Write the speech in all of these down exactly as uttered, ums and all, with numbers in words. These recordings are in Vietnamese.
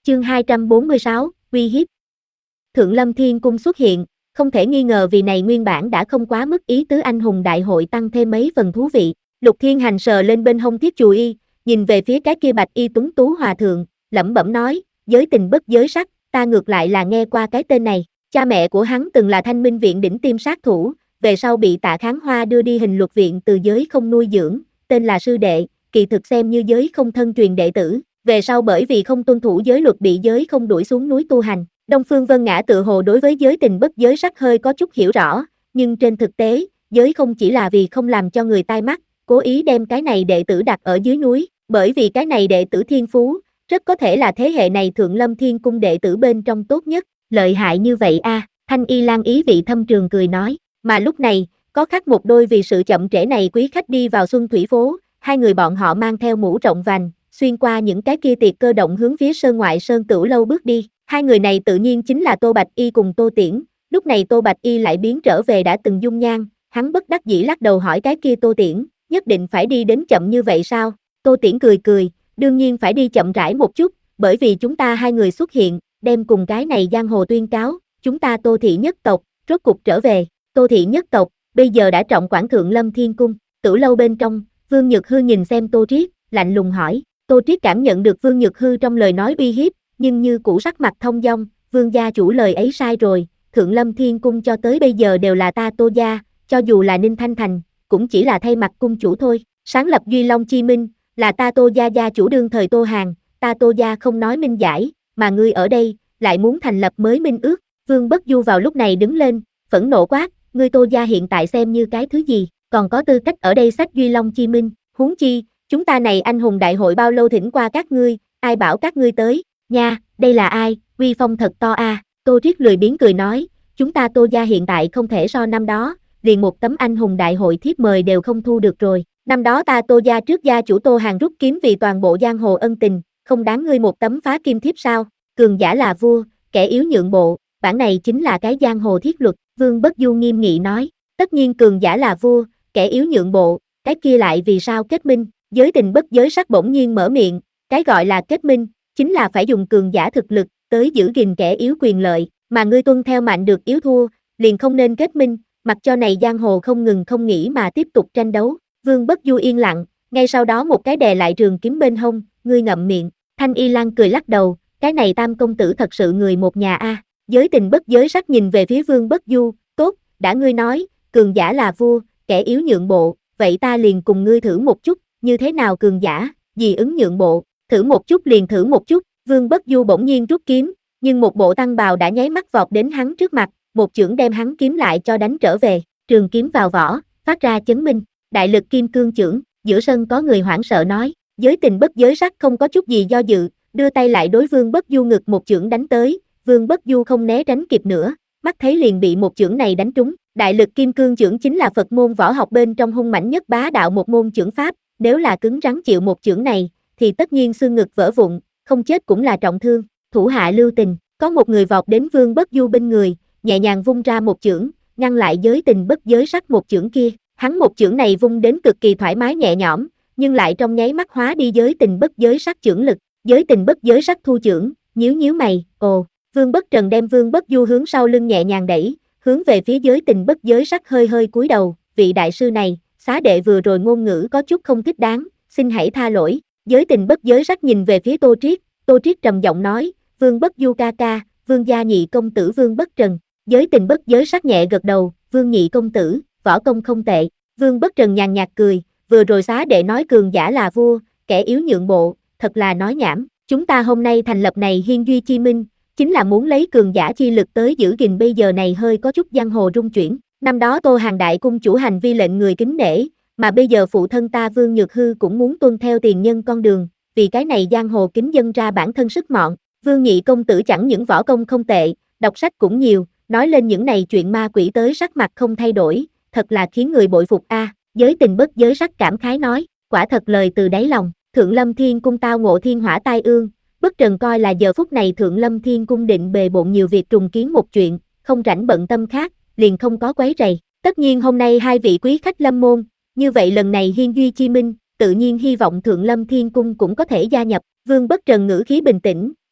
Chương hai trăm bốn mươi sáu, uy hiếp. Thượng Lâm Thiên Cung xuất hiện, không thể nghi ngờ vì này nguyên bản đã không quá mức ý tứ anh hùng đại hội tăng thêm mấy phần thú vị. Lục Thiên Hành sờ lên bên hông thiết chùy y, nhìn về phía cái kia bạch y tuấn tú hòa thượng, lẩm bẩm nói, giới tình bất giới sắc, ta ngược lại là nghe qua cái tên này. Cha mẹ của hắn từng là Thanh Minh viện đỉnh tiêm sát thủ, về sau bị Tạ Kháng Hoa đưa đi hình luật viện từ giới không nuôi dưỡng, tên là sư đệ, kỳ thực xem như giới không thân truyền đệ tử, về sau bởi vì không tuân thủ giới luật bị giới không đuổi xuống núi tu hành. Đông Phương Vân Ngã tự hồ đối với giới tình bất giới sắc hơi có chút hiểu rõ, nhưng trên thực tế, giới không chỉ là vì không làm cho người tai mắt, cố ý đem cái này đệ tử đặt ở dưới núi, bởi vì cái này đệ tử thiên phú, rất có thể là thế hệ này Thượng Lâm Thiên Cung đệ tử bên trong tốt nhất, lợi hại như vậy a, Thanh Y Lan ý vị thâm trường cười nói, mà lúc này, có khác một đôi vì sự chậm trễ này quý khách đi vào Xuân Thủy phố, hai người bọn họ mang theo mũ rộng vành, xuyên qua những cái kia tiệc cơ động hướng phía sơn ngoại sơn Tửu lâu bước đi, hai người này tự nhiên chính là Tô Bạch Y cùng Tô Tiễn, lúc này Tô Bạch Y lại biến trở về đã từng dung nhan, hắn bất đắc dĩ lắc đầu hỏi cái kia Tô Tiễn, nhất định phải đi đến chậm như vậy sao? Tô Tiễn cười cười, đương nhiên phải đi chậm rãi một chút, bởi vì chúng ta hai người xuất hiện, đem cùng cái này giang hồ tuyên cáo, chúng ta Tô thị nhất tộc, rốt cục trở về, Tô thị nhất tộc, bây giờ đã trọng quản Thượng Lâm Thiên Cung, Tửu lâu bên trong, Vương Nhược Hư nhìn xem Tô Triết, lạnh lùng hỏi, Tô Triết cảm nhận được Vương Nhược Hư trong lời nói uy hiếp, nhưng như cũ sắc mặt thông dong, Vương gia chủ lời ấy sai rồi, Thượng Lâm Thiên Cung cho tới bây giờ đều là ta Tô gia, cho dù là Ninh Thanh Thành, cũng chỉ là thay mặt cung chủ thôi, sáng lập Duy Long Chi Minh, là ta Tô gia gia chủ đương thời Tô Hàn, ta Tô gia không nói minh giải, mà ngươi ở đây, lại muốn thành lập mới minh ước, Vương Bất Du vào lúc này đứng lên, phẫn nộ quát, ngươi Tô gia hiện tại xem như cái thứ gì, còn có tư cách ở đây sách Duy Long Chi Minh, huống chi, chúng ta này anh hùng đại hội bao lâu thỉnh qua các ngươi, ai bảo các ngươi tới, nha, đây là ai, uy phong thật to a, à. Tô Triết lười biếng cười nói, chúng ta Tô gia hiện tại không thể so năm đó, liền một tấm anh hùng đại hội thiếp mời đều không thu được rồi, năm đó ta Tô gia trước gia chủ Tô Hàn rút kiếm vì toàn bộ giang hồ ân tình, không đáng ngươi một tấm phá kim thiếp sao, cường giả là vua, kẻ yếu nhượng bộ, bản này chính là cái giang hồ thiết luật, Vương Bất Du nghiêm nghị nói, tất nhiên cường giả là vua, kẻ yếu nhượng bộ, cái kia lại vì sao kết minh, giới tình bất giới sắc bỗng nhiên mở miệng, cái gọi là kết minh, chính là phải dùng cường giả thực lực, tới giữ gìn kẻ yếu quyền lợi, mà ngươi tuân theo mạnh được yếu thua, liền không nên kết minh, mặc cho này giang hồ không ngừng không nghỉ mà tiếp tục tranh đấu, Vương Bất Du yên lặng, ngay sau đó một cái đè lại trường kiếm bên hông, ngươi ngậm miệng, Thanh Y Lan cười lắc đầu, cái này Tam công tử thật sự người một nhà a. À. Giới tình bất giới sắc nhìn về phía Vương Bất Du, tốt, đã ngươi nói, cường giả là vua, kẻ yếu nhượng bộ, vậy ta liền cùng ngươi thử một chút, như thế nào cường giả, gì ứng nhượng bộ, thử một chút liền thử một chút, Vương Bất Du bỗng nhiên rút kiếm, nhưng một bộ tăng bào đã nháy mắt vọt đến hắn trước mặt, một chưởng đem hắn kiếm lại cho đánh trở về, trường kiếm vào vỏ, phát ra chấn minh, đại lực kim cương chưởng, giữa sân có người hoảng sợ nói, giới tình bất giới sắc không có chút gì do dự, đưa tay lại đối Vương Bất Du ngực một chưởng đánh tới, Vương Bất Du không né tránh kịp nữa, mắt thấy liền bị một chưởng này đánh trúng, đại lực kim cương chưởng chính là Phật môn võ học bên trong hung mãnh nhất bá đạo một môn chưởng pháp, nếu là cứng rắn chịu một chưởng này, thì tất nhiên xương ngực vỡ vụn, không chết cũng là trọng thương, thủ hạ lưu tình, có một người vọt đến Vương Bất Du bên người, nhẹ nhàng vung ra một chưởng, ngăn lại giới tình bất giới sắc một chưởng kia, hắn một chưởng này vung đến cực kỳ thoải mái nhẹ nhõm, nhưng lại trong nháy mắt hóa đi giới tình bất giới sắc chưởng lực, giới tình bất giới sắc thu chưởng, nhíu nhíu mày, ồ, Vương Bất Trần đem Vương Bất Du hướng sau lưng nhẹ nhàng đẩy, hướng về phía giới tình bất giới sắc hơi hơi cúi đầu, vị đại sư này, xá đệ vừa rồi ngôn ngữ có chút không thích đáng, xin hãy tha lỗi, giới tình bất giới sắc nhìn về phía Tô Triết, Tô Triết trầm giọng nói, Vương Bất Du ca ca, Vương gia nhị công tử Vương Bất Trần, giới tình bất giới sắc nhẹ gật đầu, Vương nhị công tử, võ công không tệ, Vương Bất Trần nhàn nhạt cười, vừa rồi xá đệ nói cường giả là vua, kẻ yếu nhượng bộ, thật là nói nhảm, chúng ta hôm nay thành lập này Hiên Duy Chi Minh, chính là muốn lấy cường giả chi lực tới giữ gìn bây giờ này hơi có chút giang hồ rung chuyển, năm đó Tô Hàn đại cung chủ hành vi lệnh người kính nể, mà bây giờ phụ thân ta Vương Nhược Hư cũng muốn tuân theo tiền nhân con đường, vì cái này giang hồ kính dân ra bản thân sức mọn, Vương nhị công tử chẳng những võ công không tệ, đọc sách cũng nhiều, nói lên những này chuyện ma quỷ tới sắc mặt không thay đổi, thật là khiến người bội phục a. À, giới tình bất giới sắc cảm khái nói, quả thật lời từ đáy lòng, Thượng Lâm Thiên Cung tao ngộ thiên hỏa tai ương, Bất Trần coi là giờ phút này Thượng Lâm Thiên Cung định bề bộn nhiều việc trùng kiến một chuyện, không rảnh bận tâm khác, liền không có quấy rầy. Tất nhiên hôm nay hai vị quý khách lâm môn, như vậy lần này Hiên Duy Chi Minh, tự nhiên hy vọng Thượng Lâm Thiên Cung cũng có thể gia nhập. Vương Bất Trần ngữ khí bình tĩnh,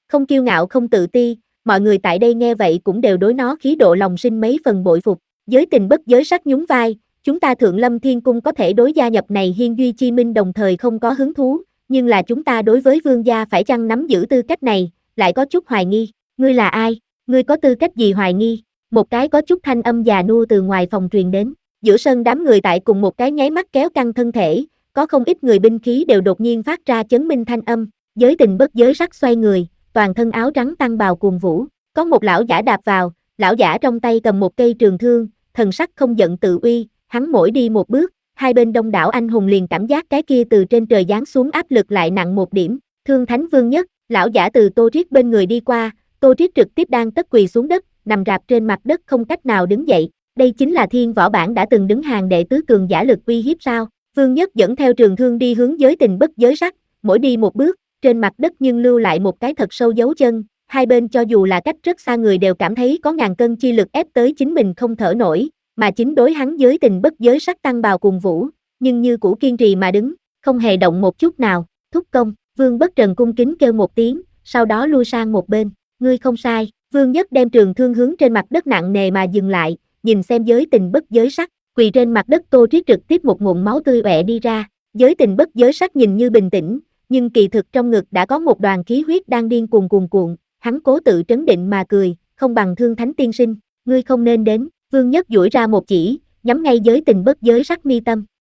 Không kiêu ngạo không tự ti, mọi người tại đây nghe vậy cũng đều đối nó khí độ lòng sinh mấy phần bội phục. Giới tình bất giới sắc nhún vai, chúng ta Thượng Lâm Thiên Cung có thể đối gia nhập này Hiên Duy Chi Minh đồng thời không có hứng thú, nhưng là chúng ta đối với vương gia phải chăng nắm giữ tư cách này, lại có chút hoài nghi. Ngươi là ai? Ngươi có tư cách gì hoài nghi? Một cái có chút thanh âm già nua từ ngoài phòng truyền đến. Giữa sân đám người tại cùng một cái nháy mắt kéo căng thân thể, có không ít người binh khí đều đột nhiên phát ra chấn minh thanh âm. Giới tình bất giới sắc xoay người, toàn thân áo trắng tăng bào cuồng vũ, có một lão giả đạp vào, lão giả trong tay cầm một cây trường thương, thần sắc không giận tự uy, hắn mỗi đi một bước, hai bên đông đảo anh hùng liền cảm giác cái kia từ trên trời giáng xuống áp lực lại nặng một điểm. Thương Thánh Vương Nhất, lão giả từ Tô Triết bên người đi qua, Tô Triết trực tiếp đang tất quỳ xuống đất, nằm rạp trên mặt đất không cách nào đứng dậy. Đây chính là Thiên Võ Bảng đã từng đứng hàng đệ tứ cường giả lực uy hiếp sao? Vương Nhất dẫn theo trường thương đi hướng giới tình bất giới sắc, mỗi đi một bước, trên mặt đất nhưng lưu lại một cái thật sâu dấu chân, hai bên cho dù là cách rất xa người đều cảm thấy có ngàn cân chi lực ép tới chính mình không thở nổi, mà chính đối hắn giới tình bất giới sắc tăng bào cùng vũ, nhưng như cũ kiên trì mà đứng, không hề động một chút nào. Thúc công, Vương Bất Trần cung kính kêu một tiếng, sau đó lui sang một bên. Ngươi không sai. Vương Nhất đem trường thương hướng trên mặt đất nặng nề mà dừng lại, nhìn xem giới tình bất giới sắc, quỳ trên mặt đất Tô Triết trực tiếp một ngụm máu tươi ọe đi ra. Giới tình bất giới sắc nhìn như bình tĩnh, nhưng kỳ thực trong ngực đã có một đoàn khí huyết đang điên cuồng cuồn cuộn, hắn cố tự trấn định mà cười, không bằng Thương Thánh tiên sinh, ngươi không nên đến. Vương Nhất duỗi ra một chỉ, nhắm ngay giới tình bất giới sắc mi tâm.